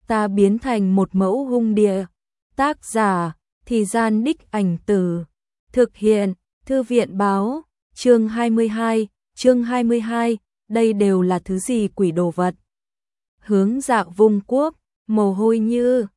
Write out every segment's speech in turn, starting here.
ta biến thành một mẫu hung địa. Tác giả, Thì Gian Đích Ảnh Từ. Thực hiện, Thư viện Báo. Chương 22, đây đều là thứ gì quỷ đồ vật. Hướng Dạ vung quốc, mồ hôi như,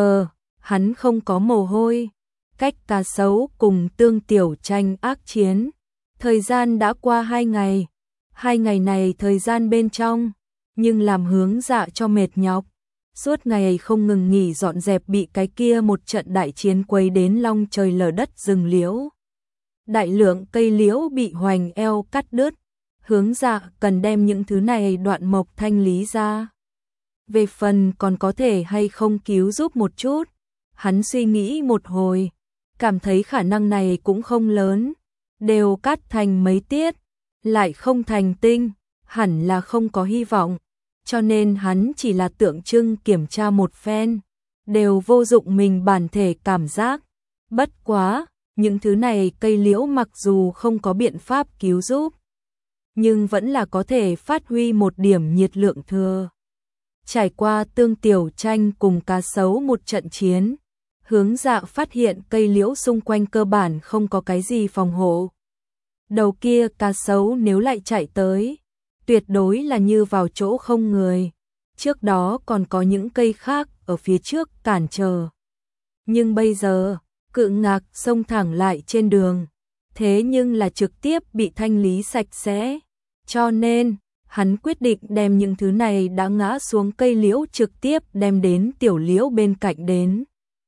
hắn không có mồ hôi. Cách Cá Sấu cùng Tương Tiểu Tranh ác chiến. Thời gian đã qua 2 ngày. 2 ngày này thời gian bên trong, nhưng làm Hướng Dạ cho mệt nhọc. Suốt ngày không ngừng nghỉ dọn dẹp bị cái kia một trận đại chiến quấy đến long trời lở đất rừng liễu. Đại lượng cây liễu bị hoành eo cắt đứt. Hướng Dạ cần đem những thứ này đoạn mộc thanh lý ra. Về phần còn có thể hay không cứu giúp một chút, hắn suy nghĩ một hồi, cảm thấy khả năng này cũng không lớn. Đều cắt thành mấy tiết, lại không thành tinh, hẳn là không có hy vọng. Cho nên hắn chỉ là tượng trưng kiểm tra một phen, đều vô dụng mình bản thể cảm giác. Bất quá, những thứ này cây liễu mặc dù không có biện pháp cứu giúp, nhưng vẫn là có thể phát huy một điểm nhiệt lượng thừa. Trải qua Tương Tiểu Tranh cùng Cá Sấu một trận chiến, Hướng Dạ phát hiện cây liễu xung quanh cơ bản không có cái gì phòng hộ. Đầu kia Cá Sấu nếu lại chạy tới, tuyệt đối là như vào chỗ không người. Trước đó còn có những cây khác ở phía trước cản trở. Nhưng bây giờ, Cự Ngạc xông thẳng lại trên đường, thế nhưng là trực tiếp bị thanh lý sạch sẽ. Cho nên, hắn quyết định đem những thứ này đã ngã xuống cây liễu trực tiếp đem đến tiểu liễu bên cạnh đến.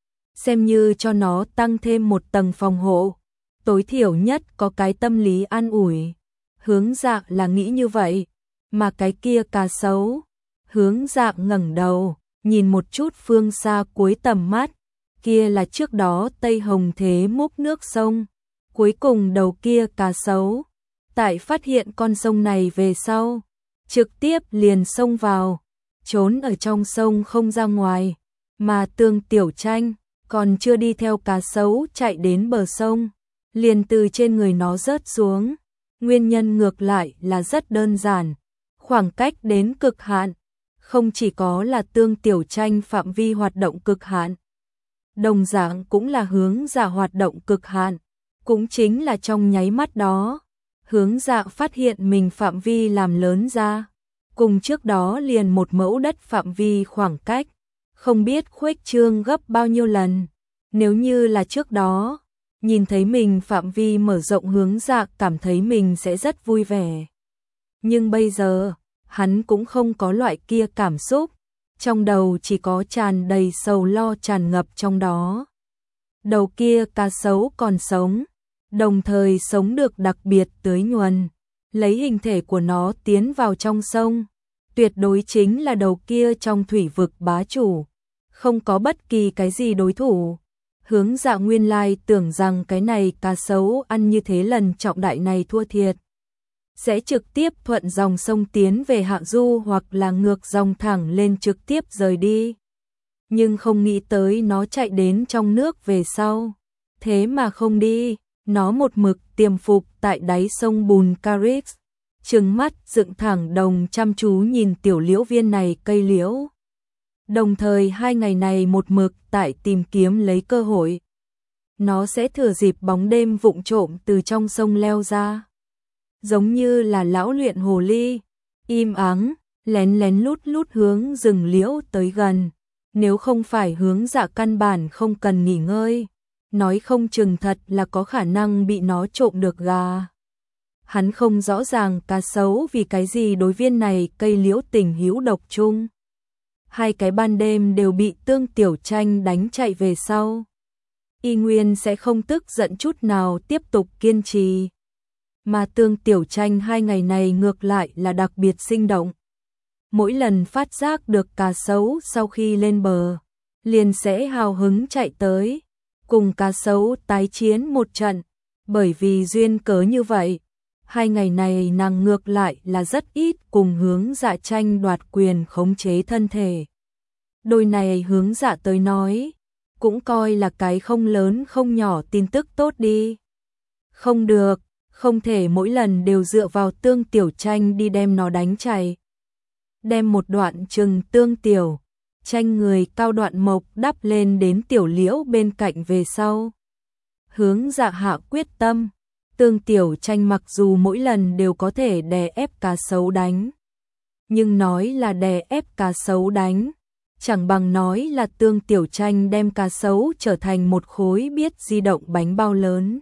Xem như cho nó tăng thêm một tầng phòng hộ, tối thiểu nhất có cái tâm lý an ủi. Hướng Dạ là nghĩ như vậy, mà cái kia Cá Sấu. Hướng Dạ ngẩng đầu, nhìn một chút phương xa cuối tầm mắt, kia là trước đó Tây Hồng Thế múc nước sông. Cuối cùng đầu kia Cá Sấu, tại phát hiện con sông này về sau, trực tiếp liền xông vào, trốn ở trong sông không ra ngoài, mà Tương Tiểu Tranh còn chưa đi theo Cá Sấu chạy đến bờ sông, liền từ trên người nó rớt xuống. Nguyên nhân ngược lại là rất đơn giản, khoảng cách đến cực hạn, không chỉ có là Tương Tiểu Tranh phạm vi hoạt động cực hạn, đồng dạng cũng là Hướng Dạ hoạt động cực hạn, cũng chính là trong nháy mắt đó, Hướng Dạ phát hiện mình phạm vi làm lớn ra, cùng trước đó liền một mẫu đất phạm vi khoảng cách, không biết khuếch trương gấp bao nhiêu lần. Nếu như là trước đó, nhìn thấy mình phạm vi mở rộng, Hướng Dạ cảm thấy mình sẽ rất vui vẻ. Nhưng bây giờ, hắn cũng không có loại kia cảm xúc, trong đầu chỉ có tràn đầy sầu lo tràn ngập trong đó. Đầu kia Cá Sấu còn sống, đồng thời sống được đặc biệt tưới nhuần, lấy hình thể của nó tiến vào trong sông, tuyệt đối chính là đầu kia trong thủy vực bá chủ, không có bất kỳ cái gì đối thủ. Hướng Dạ nguyên lai tưởng rằng cái này Cá Sấu ăn như thế lần trọng đại này thua thiệt, sẽ trực tiếp thuận dòng sông tiến về hạ du hoặc là ngược dòng thẳng lên trực tiếp rời đi. Nhưng không nghĩ tới nó chạy đến trong nước về sau, thế mà không đi, nó một mực tiềm phục tại đáy sông bùn Carix, trừng mắt dựng thẳng đồng chăm chú nhìn tiểu liễu viên này cây liễu. Đồng thời 2 ngày này một mực tại tìm kiếm lấy cơ hội. Nó sẽ thừa dịp bóng đêm vụng trộm từ trong sông leo ra. Giống như là lão luyện hồ ly, im ắng, lén lén lút lút hướng rừng liễu tới gần. Nếu không phải Hướng Dạ căn bản không cần nghỉ ngơi, nói không chừng thật là có khả năng bị nó trộm được gà. Hắn không rõ ràng Cá Sấu vì cái gì đối viên này cây liễu tình hữu độc chung. 2 cái ban đêm đều bị Tương Tiểu Tranh đánh chạy về sau, y nguyên sẽ không tức giận chút nào tiếp tục kiên trì. Mà Tương Tiểu Tranh 2 ngày này ngược lại là đặc biệt sinh động. Mỗi lần phát giác được Cá Sấu sau khi lên bờ, liền sẽ hào hứng chạy tới, cùng Cá Sấu tái chiến một trận. Bởi vì duyên cớ như vậy, 2 ngày này nàng ngược lại là rất ít cùng Hướng Dạ tranh đoạt quyền khống chế thân thể. Đôi này Hướng Dạ tới nói, cũng coi là cái không lớn không nhỏ tin tức tốt đi. Không được, không thể mỗi lần đều dựa vào Tương Tiểu Tranh đi đem nó đánh chạy. Đem một đoạn chừng Tương Tiểu Tranh người cao đoạn mộc đắp lên đến Tiểu Liễu bên cạnh về sau. Hướng Dạ hạ quyết tâm, Tương Tiểu Tranh mặc dù mỗi lần đều có thể đè ép cá sấu đánh, nhưng nói là đè ép cá sấu đánh, chẳng bằng nói là Tương Tiểu Tranh đem cá sấu trở thành một khối biết di động bánh bao lớn.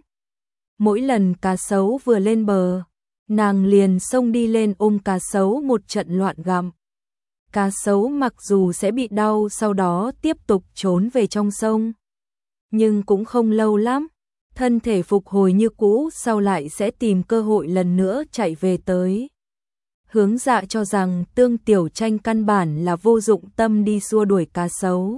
Mỗi lần cá sấu vừa lên bờ, nàng liền xông đi lên ôm cá sấu một trận loạn gặm. Cá sấu mặc dù sẽ bị đau sau đó tiếp tục trốn về trong sông, nhưng cũng không lâu lắm, thân thể phục hồi như cũ sau lại sẽ tìm cơ hội lần nữa chạy về tới. Hướng Dạ cho rằng Tương Tiểu Tranh căn bản là vô dụng tâm đi xua đuổi cá sấu.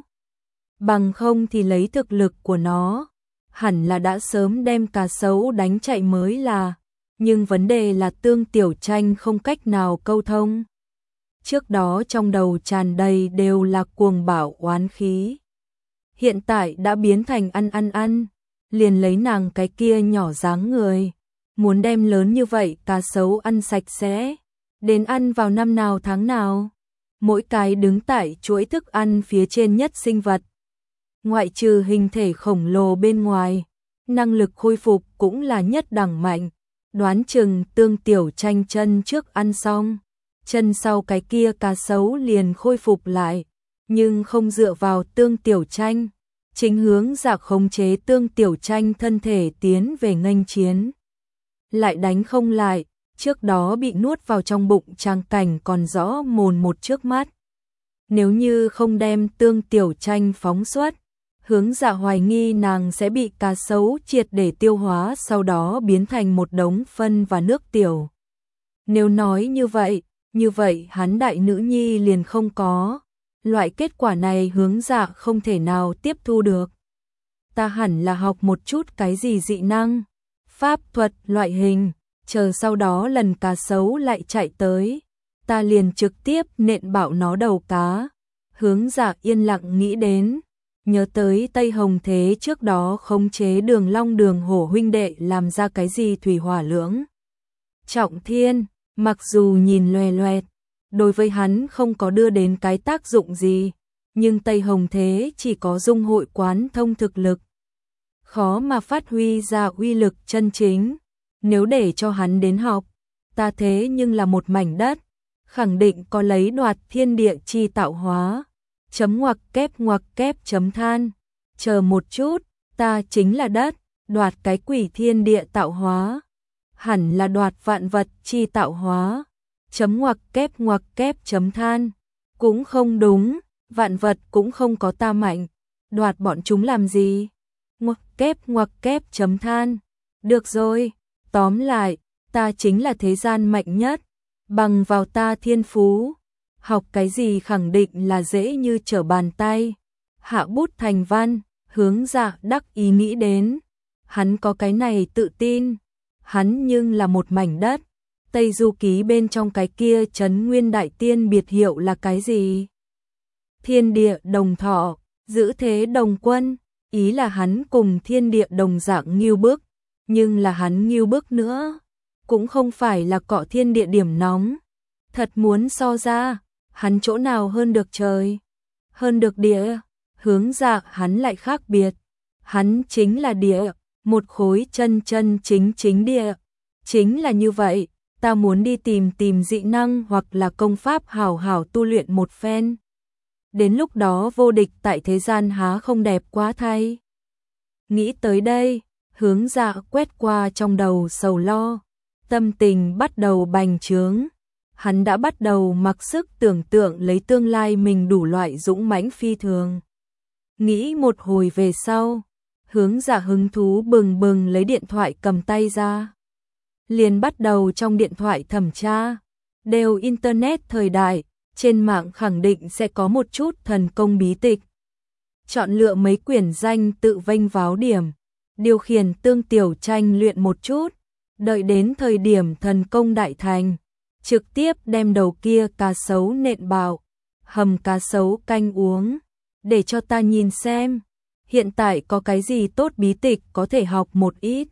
Bằng không thì lấy thực lực của nó, hẳn là đã sớm đem cá sấu đánh chạy mới là, nhưng vấn đề là Tương Tiểu Tranh không cách nào câu thông. Trước đó trong đầu tràn đầy đều là cuồng bạo oán khí. Hiện tại đã biến thành ăn, liền lấy nàng cái kia nhỏ dáng người, muốn đem lớn như vậy cá sấu ăn sạch sẽ, đến ăn vào năm nào tháng nào. Mỗi cái đứng tại chuỗi thức ăn phía trên nhất sinh vật, ngoại trừ hình thể khổng lồ bên ngoài, năng lực khôi phục cũng là nhất đẳng mạnh. Đoán chừng Tương Tiểu Tranh chân trước ăn xong, chân sau cái kia cá sấu liền khôi phục lại, nhưng không dựa vào Tương Tiểu Tranh, chính Hướng Dạ khống chế Tương Tiểu Tranh thân thể tiến về nghênh chiến. Lại đánh không lại, trước đó bị nuốt vào trong bụng trang cảnh còn rõ mồn một trước mắt. Nếu như không đem Tương Tiểu Tranh phóng xuất, Hướng Dạ hoài nghi nàng sẽ bị cá sấu triệt để tiêu hóa, sau đó biến thành một đống phân và nước tiểu. Nếu nói như vậy hắn đại nữ nhi liền không có. Loại kết quả này Hướng Dạ không thể nào tiếp thu được. Ta hẳn là học một chút cái gì dị năng, pháp thuật loại hình, chờ sau đó lần cá sấu lại chạy tới, ta liền trực tiếp nện bạo nó đầu cá. Hướng Dạ yên lặng nghĩ đến, nhớ tới Tây Hồng Thế trước đó khống chế Đường Long Đường Hổ huynh đệ làm ra cái gì thủy hỏa lưỡng trọng thiên, mặc dù nhìn loè loẹt, đối với hắn không có đưa đến cái tác dụng gì, nhưng Tây Hồng Thế chỉ có dung hội quán thông thực lực, khó mà phát huy ra uy lực chân chính. Nếu để cho hắn đến học, ta thế nhưng là một mảnh đất, khẳng định có lấy đoạt thiên địa chi tạo hóa. Ngoặc kép chấm than, chờ một chút, ta chính là đất, đoạt cái quỷ thiên địa tạo hóa, hẳn là đoạt vạn vật chi tạo hóa. Ngoặc kép chấm than, cũng không đúng, vạn vật cũng không có ta mạnh, đoạt bọn chúng làm gì? Ngoặc kép chấm than, được rồi, tóm lại, ta chính là thế gian mạnh nhất, bằng vào ta thiên phú. Học cái gì khẳng định là dễ như trở bàn tay. Hạ bút thành văn, Hướng Dạ đắc ý nghĩ đến. Hắn có cái này tự tin. Hắn nhưng là một mảnh đất. Tây Du Ký bên trong cái kia Trấn Nguyên Đại Tiên biệt hiệu là cái gì? Thiên địa đồng thọ, giữ thế đồng quân. Ý là hắn cùng thiên địa đồng dạng nghiêu bức. Nhưng là hắn nghiêu bức nữa, cũng không phải là cọ thiên địa điểm nóng. Thật muốn so ra, hắn chỗ nào hơn được trời, hơn được địa. Hướng Dạ hắn lại khác biệt, hắn chính là địa, một khối chân chính địa. Chính là như vậy, ta muốn đi tìm dị năng hoặc là công pháp hảo hảo tu luyện một phen. Đến lúc đó vô địch tại thế gian há không đẹp quá thay. Nghĩ tới đây, Hướng Dạ quét qua trong đầu sầu lo, tâm tình bắt đầu bành trướng. Hắn đã bắt đầu mặc sức tưởng tượng lấy tương lai mình đủ loại dũng mãnh phi thường. Nghĩ một hồi về sau, Hướng Dạ hứng thú bừng bừng lấy điện thoại cầm tay ra. Liền bắt đầu trong điện thoại thẩm tra, đều internet thời đại, trên mạng khẳng định sẽ có một chút thần công bí tịch. Chọn lựa mấy quyển danh tự vênh váo điểm, điều khiển Tương Tiểu Tranh luyện một chút, đợi đến thời điểm thần công đại thành, trực tiếp đem đầu kia cá sấu nện bạo, hầm cá sấu canh uống, để cho ta nhìn xem, hiện tại có cái gì tốt bí tịch có thể học một ít.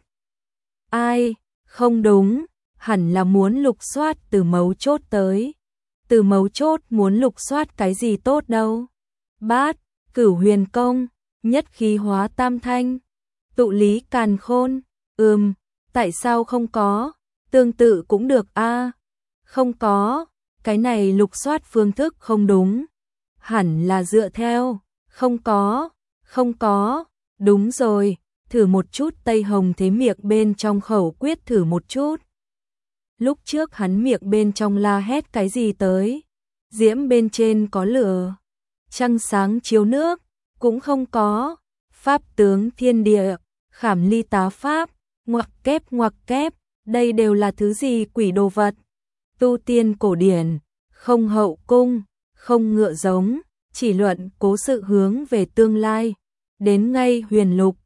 Ai, không đúng, hẳn là muốn lục soát từ mấu chốt tới. Từ mấu chốt muốn lục soát cái gì tốt đâu. bát, cửu huyền công, nhất khí hóa tam thanh, tụ lý càn khôn. Tại sao không có? Tương tự cũng được a. Không có, cái này lục soát phương thức không đúng. Hẳn là dựa theo, không có, đúng rồi, thử một chút Tây Hồng Thế miệng bên trong khẩu quyết thử một chút. Lúc trước hắn miệng bên trong la hét cái gì tới? Diễm bên trên có lửa, trăng sáng chiếu nước, cũng không có. Pháp tướng thiên địa, khảm ly tá pháp, ngoặc kép, đây đều là thứ gì quỷ đồ vật? Tu tiên cổ điển, không hậu cung, không ngựa giống, chỉ luận cố sự hướng về tương lai. Đến ngay huyền lục,